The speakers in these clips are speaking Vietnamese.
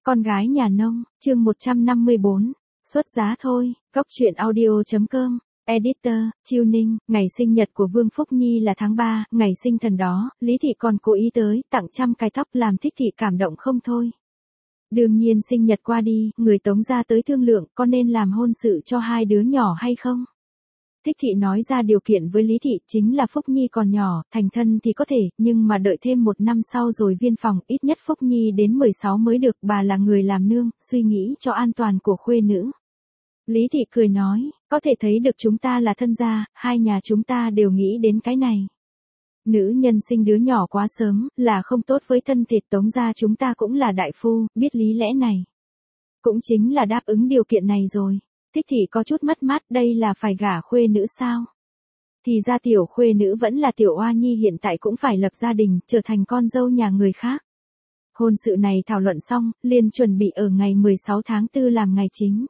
Con gái nhà nông, chương 154, xuất giá thôi, Góc truyện audio.com, editor, Chiêu Ninh, ngày sinh nhật của Vương Phúc Nhi là tháng 3, ngày sinh thần đó, Lý Thị còn cố ý tới, tặng trăm cái tóc làm Thích Thị cảm động không thôi. Đương nhiên sinh nhật qua đi, người Tống gia tới thương lượng, có nên làm hôn sự cho hai đứa nhỏ hay không? Thích Thị nói ra điều kiện với Lý Thị chính là Phúc Nhi còn nhỏ, thành thân thì có thể, nhưng mà đợi thêm 1 năm sau rồi viên phòng, ít nhất Phúc Nhi đến 16 mới được, bà là người làm nương, suy nghĩ cho an toàn của khuê nữ. Lý Thị cười nói, có thể thấy được chúng ta là thân gia, hai nhà chúng ta đều nghĩ đến cái này. Nữ nhân sinh đứa nhỏ quá sớm, là không tốt với thân thịt Tống gia chúng ta cũng là đại phu, biết lý lẽ này. Cũng chính là đáp ứng điều kiện này rồi. Thích Thị có chút mất mát, đây là phải gả khuê nữ sao? Thì ra tiểu khuê nữ vẫn là tiểu oa nhi hiện tại cũng phải lập gia đình, trở thành con dâu nhà người khác. Hôn sự này thảo luận xong, liền chuẩn bị ở ngày 16 tháng 4 làm ngày chính.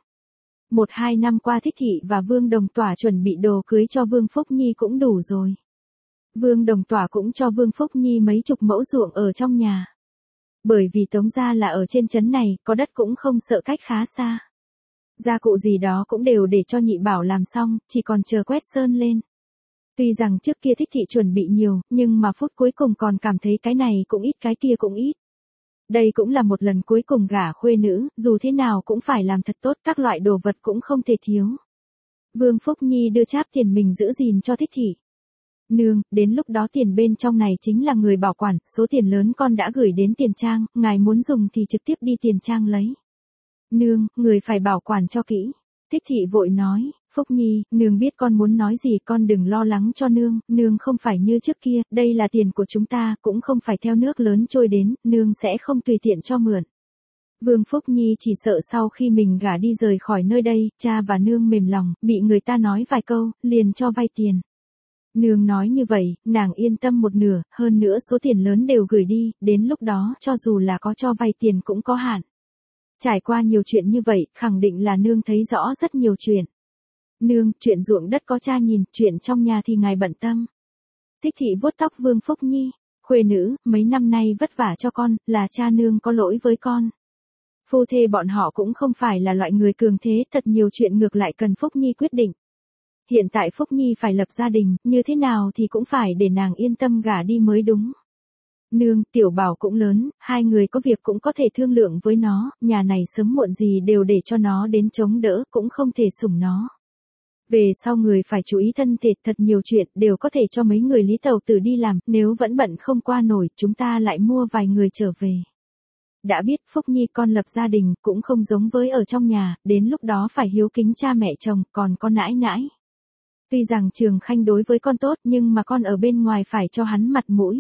1-2 năm qua Thích Thị và Vương Đồng Tỏa chuẩn bị đồ cưới cho Vương Phúc Nhi cũng đủ rồi. Vương Đồng Tỏa cũng cho Vương Phúc Nhi mấy chục mẫu ruộng ở trong nhà. Bởi vì Tống gia là ở trên trấn này, có đất cũng không sợ cách khá xa. Gia cụ gì đó cũng đều để cho nhị bảo làm xong, chỉ còn chờ quét sơn lên. Tuy rằng trước kia Thích Thị chuẩn bị nhiều, nhưng mà phút cuối cùng còn cảm thấy cái này cũng ít cái kia cũng ít. Đây cũng là một lần cuối cùng gả khuê nữ, dù thế nào cũng phải làm thật tốt, các loại đồ vật cũng không thể thiếu. Vương Phúc Nhi đưa cháp tiền mình giữ gìn cho Thích Thị. Nương, đến lúc đó tiền bên trong này chính là người bảo quản, số tiền lớn con đã gửi đến tiền trang, ngài muốn dùng thì trực tiếp đi tiền trang lấy. Nương, người phải bảo quản cho kỹ. Thích Thị vội nói, Phúc Nhi, nương biết con muốn nói gì, con đừng lo lắng cho nương không phải như trước kia, đây là tiền của chúng ta, cũng không phải theo nước lớn trôi đến, nương sẽ không tùy tiện cho mượn. Vương Phúc Nhi chỉ sợ sau khi mình gả đi rời khỏi nơi đây, cha và nương mềm lòng, bị người ta nói vài câu, liền cho vay tiền. Nương nói như vậy, nàng yên tâm một nửa, hơn nữa số tiền lớn đều gửi đi, đến lúc đó, cho dù là có cho vay tiền cũng có hạn. Trải qua nhiều chuyện như vậy, khẳng định là nương thấy rõ rất nhiều chuyện. Nương, chuyện ruộng đất có cha nhìn, chuyện trong nhà thì ngài bận tâm. Thích Thị vuốt tóc Vương Phúc Nhi, khuê nữ, mấy năm nay vất vả cho con, là cha nương có lỗi với con. Phu thê bọn họ cũng không phải là loại người cường thế, thật nhiều chuyện ngược lại cần Phúc Nhi quyết định. Hiện tại Phúc Nhi phải lập gia đình, như thế nào thì cũng phải để nàng yên tâm gả đi mới đúng. Nương, tiểu bảo cũng lớn, hai người có việc cũng có thể thương lượng với nó, nhà này sớm muộn gì đều để cho nó đến chống đỡ, cũng không thể sủng nó. Về sau người phải chú ý thân thể, thật nhiều chuyện đều có thể cho mấy người Lý Tàu Tử đi làm, nếu vẫn bận không qua nổi, chúng ta lại mua vài người trở về. Đã biết Phúc Nhi con lập gia đình, cũng không giống với ở trong nhà, đến lúc đó phải hiếu kính cha mẹ chồng, còn con nãi nãi. Tuy rằng Trường Khanh đối với con tốt, nhưng mà con ở bên ngoài phải cho hắn mặt mũi.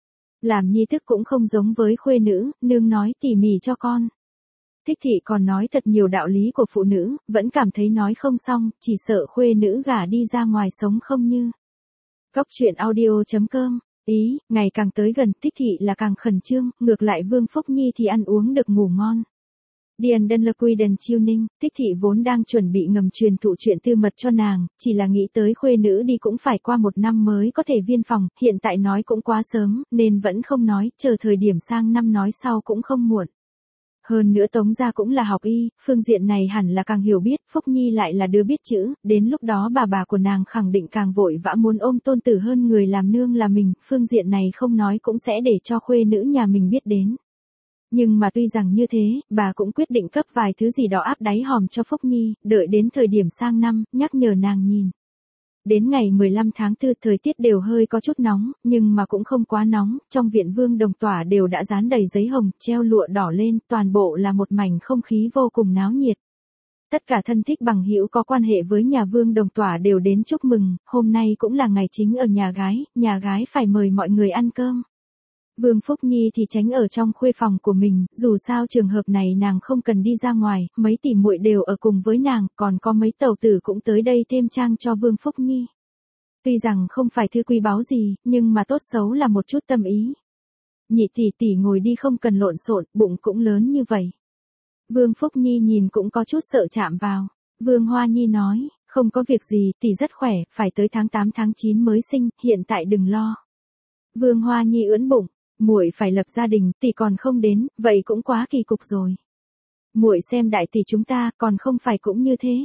Làm nhi thức cũng không giống với khuê nữ, nương nói tỉ mỉ cho con. Thích Thị còn nói thật nhiều đạo lý của phụ nữ, vẫn cảm thấy nói không xong, chỉ sợ khuê nữ gả đi ra ngoài sống không như. Góc truyện audio.com, ý, ngày càng tới gần, Thích Thị là càng khẩn trương, ngược lại Vương Phúc Nhi thì ăn uống được ngủ ngon. Điền Đân Lộc Quy Đần Chiêu Ninh, Thích Thị vốn đang chuẩn bị ngầm truyền thụ chuyện tư mật cho nàng, chỉ là nghĩ tới khuê nữ đi cũng phải qua 1 năm mới có thể viên phòng, hiện tại nói cũng quá sớm, nên vẫn không nói, chờ thời điểm sang năm nói sau cũng không muộn. Hơn nữa Tống gia cũng là học y, phương diện này hẳn là càng hiểu biết, Phúc Nhi lại là đứa biết chữ, đến lúc đó bà của nàng khẳng định càng vội vã muốn ôm tôn tử hơn người làm nương là mình, phương diện này không nói cũng sẽ để cho khuê nữ nhà mình biết đến. Nhưng mà tuy rằng như thế, bà cũng quyết định cấp vài thứ gì đó áp đáy hòm cho Phúc Nhi, đợi đến thời điểm sang năm, nhắc nhở nàng nhìn. Đến ngày 15 tháng 4 thời tiết đều hơi có chút nóng, nhưng mà cũng không quá nóng, trong viện Vương Đồng Tỏa đều đã dán đầy giấy hồng, treo lụa đỏ lên, toàn bộ là một mảnh không khí vô cùng náo nhiệt. Tất cả thân thích bằng hữu có quan hệ với nhà Vương Đồng Tỏa đều đến chúc mừng, hôm nay cũng là ngày chính ở nhà gái phải mời mọi người ăn cơm. Vương Phúc Nhi thì tránh ở trong khuê phòng của mình, dù sao trường hợp này nàng không cần đi ra ngoài, mấy tỷ muội đều ở cùng với nàng, còn có mấy tàu tử cũng tới đây thêm trang cho Vương Phúc Nhi. Tuy rằng không phải thư quý báu gì, nhưng mà tốt xấu là một chút tâm ý. Nhị tỷ ngồi đi không cần lộn xộn, bụng cũng lớn như vậy. Vương Phúc Nhi nhìn cũng có chút sợ chạm vào. Vương Hoa Nhi nói, không có việc gì, tỷ rất khỏe, phải tới tháng 8 tháng 9 mới sinh, hiện tại đừng lo. Vương Hoa Nhi ưỡn bụng. Muội phải lập gia đình, tỷ còn không đến, vậy cũng quá kỳ cục rồi. Muội xem đại tỷ chúng ta còn không phải cũng như thế.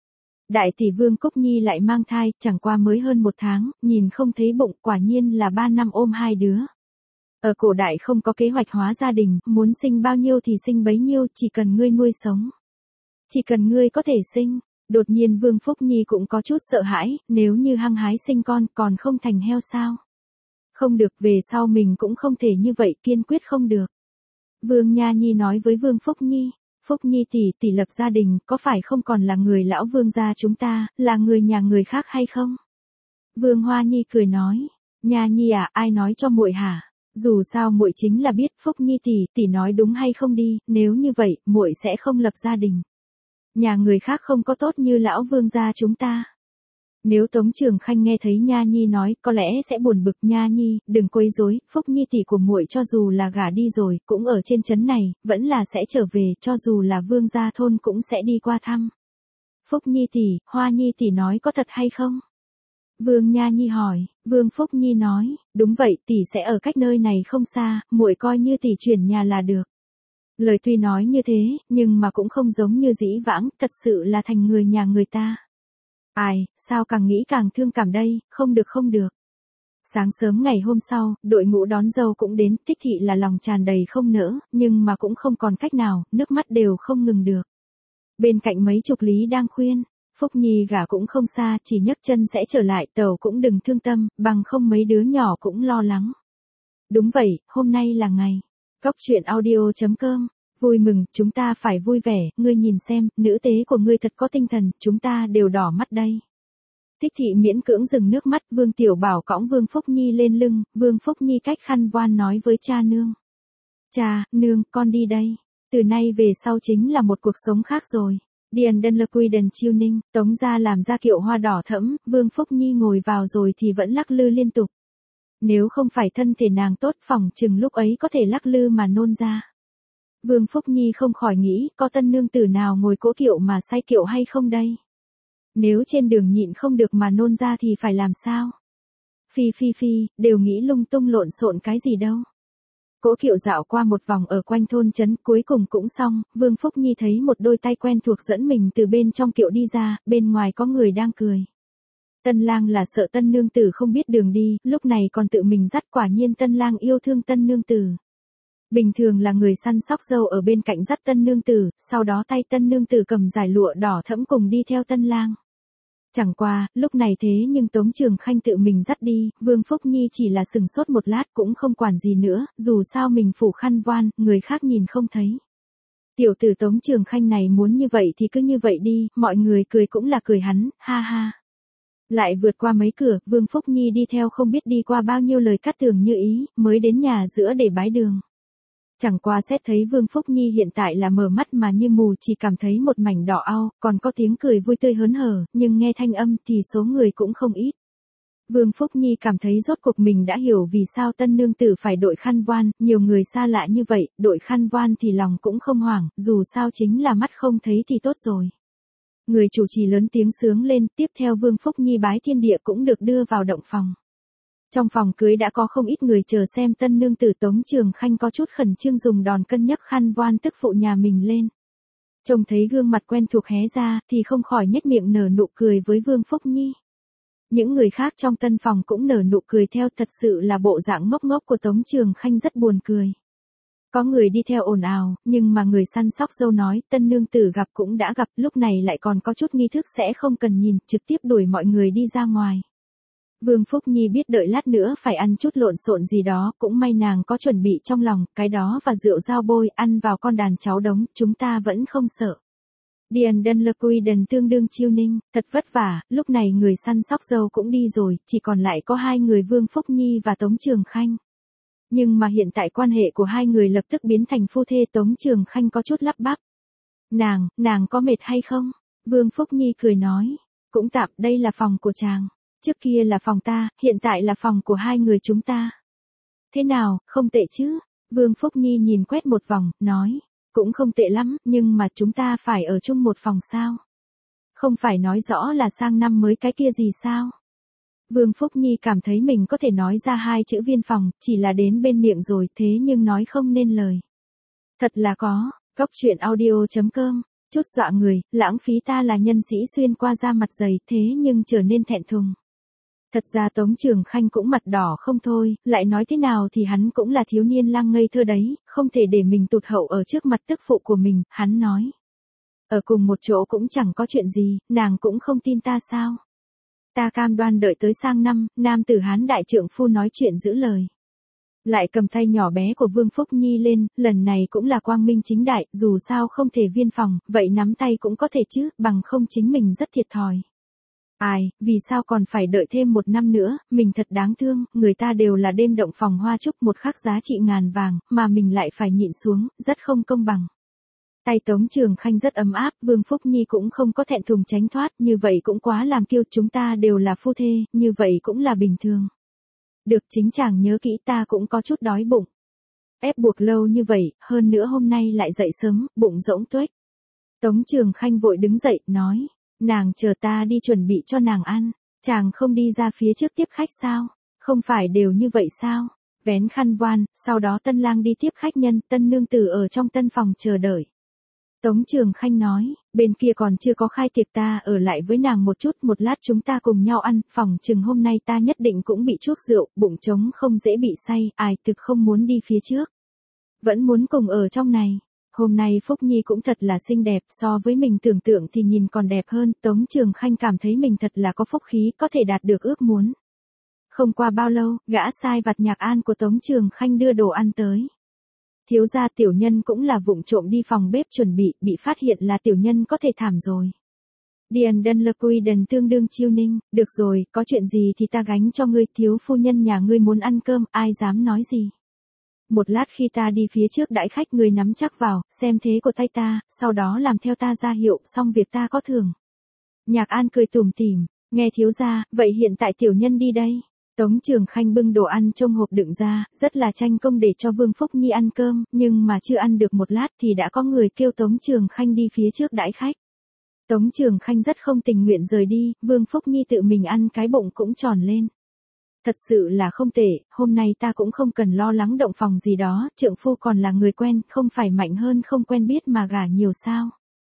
Đại tỷ Vương Cúc Nhi lại mang thai, chẳng qua mới hơn 1 tháng, nhìn không thấy bụng, quả nhiên là 3 năm ôm 2 đứa. Ở cổ đại không có kế hoạch hóa gia đình, muốn sinh bao nhiêu thì sinh bấy nhiêu, chỉ cần ngươi nuôi sống. Chỉ cần ngươi có thể sinh. Đột nhiên Vương Phúc Nhi cũng có chút sợ hãi, nếu như hăng hái sinh con còn không thành heo sao? Không được, về sau mình cũng không thể như vậy, kiên quyết không được. Vương Nha Nhi nói với Vương Phúc Nhi, Phúc Nhi tỷ lập gia đình, có phải không còn là người lão Vương gia chúng ta, là người nhà người khác hay không? Vương Hoa Nhi cười nói, Nha Nhi à, ai nói cho muội hả? Dù sao muội chính là biết Phúc Nhi tỷ nói đúng hay không đi, nếu như vậy, muội sẽ không lập gia đình. Nhà người khác không có tốt như lão Vương gia chúng ta. Nếu Tống Trường Khanh nghe thấy Nha Nhi nói, có lẽ sẽ buồn bực. Nha Nhi, đừng quấy rối, Phúc Nhi tỷ của muội cho dù là gả đi rồi, cũng ở trên trấn này, vẫn là sẽ trở về, cho dù là Vương gia thôn cũng sẽ đi qua thăm. Phúc Nhi tỷ, Hoa Nhi tỷ nói có thật hay không? Vương Nha Nhi hỏi. Vương Phúc Nhi nói, đúng vậy, tỷ sẽ ở cách nơi này không xa, muội coi như tỷ chuyển nhà là được. Lời tuy nói như thế, nhưng mà cũng không giống như dĩ vãng, thật sự là thành người nhà người ta. Ai, sao càng nghĩ càng thương cảm đây, không được không được. Sáng sớm ngày hôm sau, đội ngũ đón dâu cũng đến, Thích Thị là lòng tràn đầy không nỡ, nhưng mà cũng không còn cách nào, nước mắt đều không ngừng được. Bên cạnh mấy chục lý đang khuyên, Phúc Nhi gả cũng không xa, chỉ nhấc chân sẽ trở lại, tàu cũng đừng thương tâm, bằng không mấy đứa nhỏ cũng lo lắng. Đúng vậy, hôm nay là ngày. Cóc truyện audio.com. Vui mừng, chúng ta phải vui vẻ, ngươi nhìn xem, nữ tế của ngươi thật có tinh thần, chúng ta đều đỏ mắt đây. Thích Thị miễn cưỡng dừng nước mắt, Vương Tiểu Bảo cõng Vương Phúc Nhi lên lưng, Vương Phúc Nhi cách khăn voan nói với cha nương. Cha, nương, con đi đây. Từ nay về sau chính là một cuộc sống khác rồi. Điền Đơn Lơ Quy Đần Chiêu Ninh, Tống gia làm ra kiệu hoa đỏ thẫm, Vương Phúc Nhi ngồi vào rồi thì vẫn lắc lư liên tục. Nếu không phải thân thể nàng tốt, phỏng chừng lúc ấy có thể lắc lư mà nôn ra. Vương Phúc Nhi không khỏi nghĩ, có tân nương tử nào ngồi cỗ kiệu mà say kiệu hay không đây? Nếu trên đường nhịn không được mà nôn ra thì phải làm sao? Phi, đều nghĩ lung tung lộn xộn cái gì đâu. Cỗ kiệu dạo qua một vòng ở quanh thôn trấn, cuối cùng cũng xong, Vương Phúc Nhi thấy một đôi tay quen thuộc dẫn mình từ bên trong kiệu đi ra, bên ngoài có người đang cười. Tân lang là sợ tân nương tử không biết đường đi, lúc này còn tự mình dắt, quả nhiên tân lang yêu thương tân nương tử. Bình thường là người săn sóc dâu ở bên cạnh dắt tân nương tử, sau đó tay tân nương tử cầm dải lụa đỏ thẫm cùng đi theo tân lang. Chẳng qua, lúc này thế nhưng Tống Trường Khanh tự mình dắt đi, Vương Phúc Nhi chỉ là sừng sốt một lát cũng không quản gì nữa, dù sao mình phủ khăn voan, người khác nhìn không thấy. Tiểu tử Tống Trường Khanh này muốn như vậy thì cứ như vậy đi, mọi người cười cũng là cười hắn, ha ha. Lại vượt qua mấy cửa, Vương Phúc Nhi đi theo không biết đi qua bao nhiêu lời cát tường như ý, mới đến nhà giữa để bái đường. Chẳng qua xét thấy Vương Phúc Nhi hiện tại là mở mắt mà như mù, chỉ cảm thấy một mảnh đỏ au, còn có tiếng cười vui tươi hớn hở, nhưng nghe thanh âm thì số người cũng không ít. Vương Phúc Nhi cảm thấy rốt cuộc mình đã hiểu vì sao tân nương tử phải đội khăn voan, nhiều người xa lạ như vậy, đội khăn voan thì lòng cũng không hoảng, dù sao chính là mắt không thấy thì tốt rồi. Người chủ trì lớn tiếng sướng lên, tiếp theo Vương Phúc Nhi bái thiên địa cũng được đưa vào động phòng. Trong phòng cưới đã có không ít người chờ xem tân nương tử. Tống Trường Khanh có chút khẩn trương dùng đòn cân nhấc khăn voan tức phụ nhà mình lên. Trông thấy gương mặt quen thuộc hé ra thì không khỏi nhếch miệng nở nụ cười với Vương Phúc Nhi. Những người khác trong tân phòng cũng nở nụ cười theo, thật sự là bộ dạng ngốc ngốc của Tống Trường Khanh rất buồn cười. Có người đi theo ồn ào, nhưng mà người săn sóc dâu nói, tân nương tử gặp cũng đã gặp, lúc này lại còn có chút nghi thức sẽ không cần nhìn, trực tiếp đuổi mọi người đi ra ngoài. Vương Phúc Nhi biết đợi lát nữa phải ăn chút lộn xộn gì đó, cũng may nàng có chuẩn bị trong lòng, cái đó và rượu dao bôi, ăn vào con đàn cháu đống, chúng ta vẫn không sợ. Điền Đơn Lơ Quy Đần tương đương Chiêu Ninh, thật vất vả, lúc này người săn sóc dâu cũng đi rồi, chỉ còn lại có hai người Vương Phúc Nhi và Tống Trường Khanh. Nhưng mà hiện tại quan hệ của hai người lập tức biến thành phu thê. Tống Trường Khanh có chút lắp bắp. Nàng có mệt hay không? Vương Phúc Nhi cười nói, cũng tạm, đây là phòng của chàng. Trước kia là phòng ta, hiện tại là phòng của hai người chúng ta. Thế nào, không tệ chứ? Vương Phúc Nhi nhìn quét một vòng, nói, cũng không tệ lắm, nhưng mà chúng ta phải ở chung một phòng sao? Không phải nói rõ là sang năm mới cái kia gì sao? Vương Phúc Nhi cảm thấy mình có thể nói ra hai chữ viên phòng, chỉ là đến bên miệng rồi, thế nhưng nói không nên lời. Thật là có, Cóc truyện audio.com, chút dọa người, lãng phí ta là nhân sĩ xuyên qua da mặt dày thế nhưng trở nên thẹn thùng. Thật ra Tống Trường Khanh cũng mặt đỏ không thôi, lại nói thế nào thì hắn cũng là thiếu niên lang ngây thơ đấy, không thể để mình tụt hậu ở trước mặt tức phụ của mình, hắn nói. Ở cùng một chỗ cũng chẳng có chuyện gì, nàng cũng không tin ta sao. Ta cam đoan đợi tới sang năm, nam tử Hán đại trượng phu nói chuyện giữ lời. Lại cầm tay nhỏ bé của Vương Phúc Nhi lên, lần này cũng là quang minh chính đại, dù sao không thể viên phòng, vậy nắm tay cũng có thể chứ, bằng không chính mình rất thiệt thòi. Ai, vì sao còn phải đợi thêm 1 năm nữa, mình thật đáng thương, người ta đều là đêm động phòng hoa chúc một khắc giá trị ngàn vàng, mà mình lại phải nhịn xuống, rất không công bằng. Tay Tống Trường Khanh rất ấm áp, Vương Phúc Nhi cũng không có thẹn thùng tránh thoát, như vậy cũng quá làm kiêu, chúng ta đều là phu thê, như vậy cũng là bình thường. Được, chính chàng nhớ kỹ, ta cũng có chút đói bụng. Ép buộc lâu như vậy, hơn nữa hôm nay lại dậy sớm, bụng rỗng tuếch. Tống Trường Khanh vội đứng dậy, nói, nàng chờ ta đi chuẩn bị cho nàng ăn, chàng không đi ra phía trước tiếp khách sao, không phải đều như vậy sao, vén khăn voan, sau đó tân lang đi tiếp khách nhân, tân nương tử ở trong tân phòng chờ đợi. Tống Trường Khanh nói, bên kia còn chưa có khai tiệc, ta ở lại với nàng một chút, một lát chúng ta cùng nhau ăn, phòng chừng hôm nay ta nhất định cũng bị chuốc rượu, bụng trống không dễ bị say, ai thực không muốn đi phía trước. Vẫn muốn cùng ở trong này. Hôm nay Phúc Nhi cũng thật là xinh đẹp, so với mình tưởng tượng thì nhìn còn đẹp hơn, Tống Trường Khanh cảm thấy mình thật là có phúc khí, có thể đạt được ước muốn. Không qua bao lâu, gã sai vặt Nhạc An của Tống Trường Khanh đưa đồ ăn tới. Thiếu gia tiểu nhân cũng là vụng trộm đi phòng bếp chuẩn bị phát hiện là tiểu nhân có thể thảm rồi. Điền Đân Lơ Quy Đần tương đương chiêu ninh, được rồi, có chuyện gì thì ta gánh cho ngươi, thiếu phu nhân nhà ngươi muốn ăn cơm, ai dám nói gì. Một lát khi ta đi phía trước đãi khách, ngươi nắm chắc vào, xem thế của tay ta, sau đó làm theo ta ra hiệu, xong việc ta có thưởng. Nhạc An cười tủm tỉm, nghe thiếu gia, vậy hiện tại tiểu nhân đi đây. Tống Trường Khanh bưng đồ ăn trong hộp đựng ra, rất là tranh công để cho Vương Phúc Nhi ăn cơm, nhưng mà chưa ăn được một lát thì đã có người kêu Tống Trường Khanh đi phía trước đãi khách. Tống Trường Khanh rất không tình nguyện rời đi, Vương Phúc Nhi tự mình ăn cái bụng cũng tròn lên. Thật sự là không tệ, hôm nay ta cũng không cần lo lắng động phòng gì đó, trượng phu còn là người quen, không phải mạnh hơn không quen biết mà gả nhiều sao.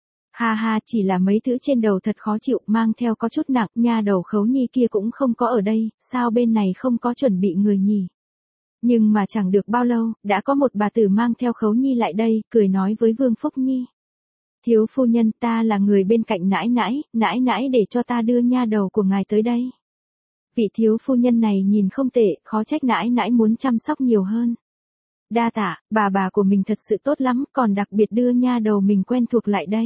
Ha ha, chỉ là mấy thứ trên đầu thật khó chịu, mang theo có chút nặng, nha đầu Khấu Nhi kia cũng không có ở đây, sao bên này không có chuẩn bị người nhỉ? Nhưng mà chẳng được bao lâu, đã có một bà tử mang theo Khấu Nhi lại đây, cười nói với Vương Phúc Nhi. Thiếu phu nhân, ta là người bên cạnh nãi nãi để cho ta đưa nha đầu của ngài tới đây. Vị thiếu phu nhân này nhìn không tệ, khó trách nãi nãi muốn chăm sóc nhiều hơn. Đa tạ, bà của mình thật sự tốt lắm, còn đặc biệt đưa nha đầu mình quen thuộc lại đây.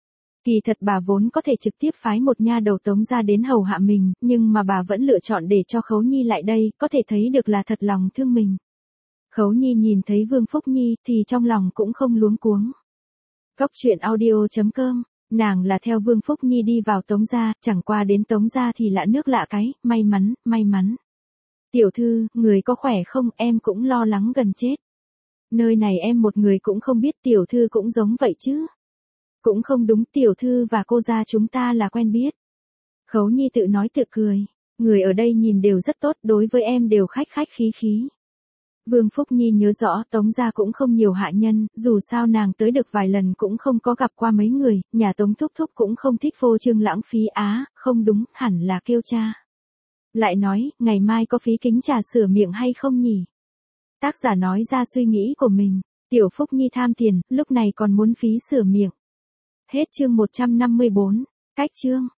Kỳ thật bà vốn có thể trực tiếp phái một nha đầu Tống ra đến hầu hạ mình, nhưng mà bà vẫn lựa chọn để cho Khấu Nhi lại đây, có thể thấy được là thật lòng thương mình. Khấu Nhi nhìn thấy Vương Phúc Nhi thì trong lòng cũng không luống cuống. Cóc truyện audio.com, nàng là theo Vương Phúc Nhi đi vào Tống gia, chẳng qua đến Tống gia thì lạ nước lạ cái, may mắn. Tiểu thư, người có khỏe không, em cũng lo lắng gần chết. Nơi này em một người cũng không biết, tiểu thư cũng giống vậy chứ. Cũng không đúng, tiểu thư và cô gia chúng ta là quen biết. Khấu Nhi tự nói tự cười, người ở đây nhìn đều rất tốt, đối với em đều khách khí. Vương Phúc Nhi nhớ rõ Tống gia cũng không nhiều hạ nhân, dù sao nàng tới được vài lần cũng không có gặp qua mấy người, nhà Tống thúc thúc cũng không thích phô trương lãng phí, không đúng, hẳn là kêu cha. Lại nói, ngày mai có phí kính trà sửa miệng hay không nhỉ? Tác giả nói ra suy nghĩ của mình, tiểu Phúc Nhi tham tiền, lúc này còn muốn phí sửa miệng. Hết chương 154, cách chương.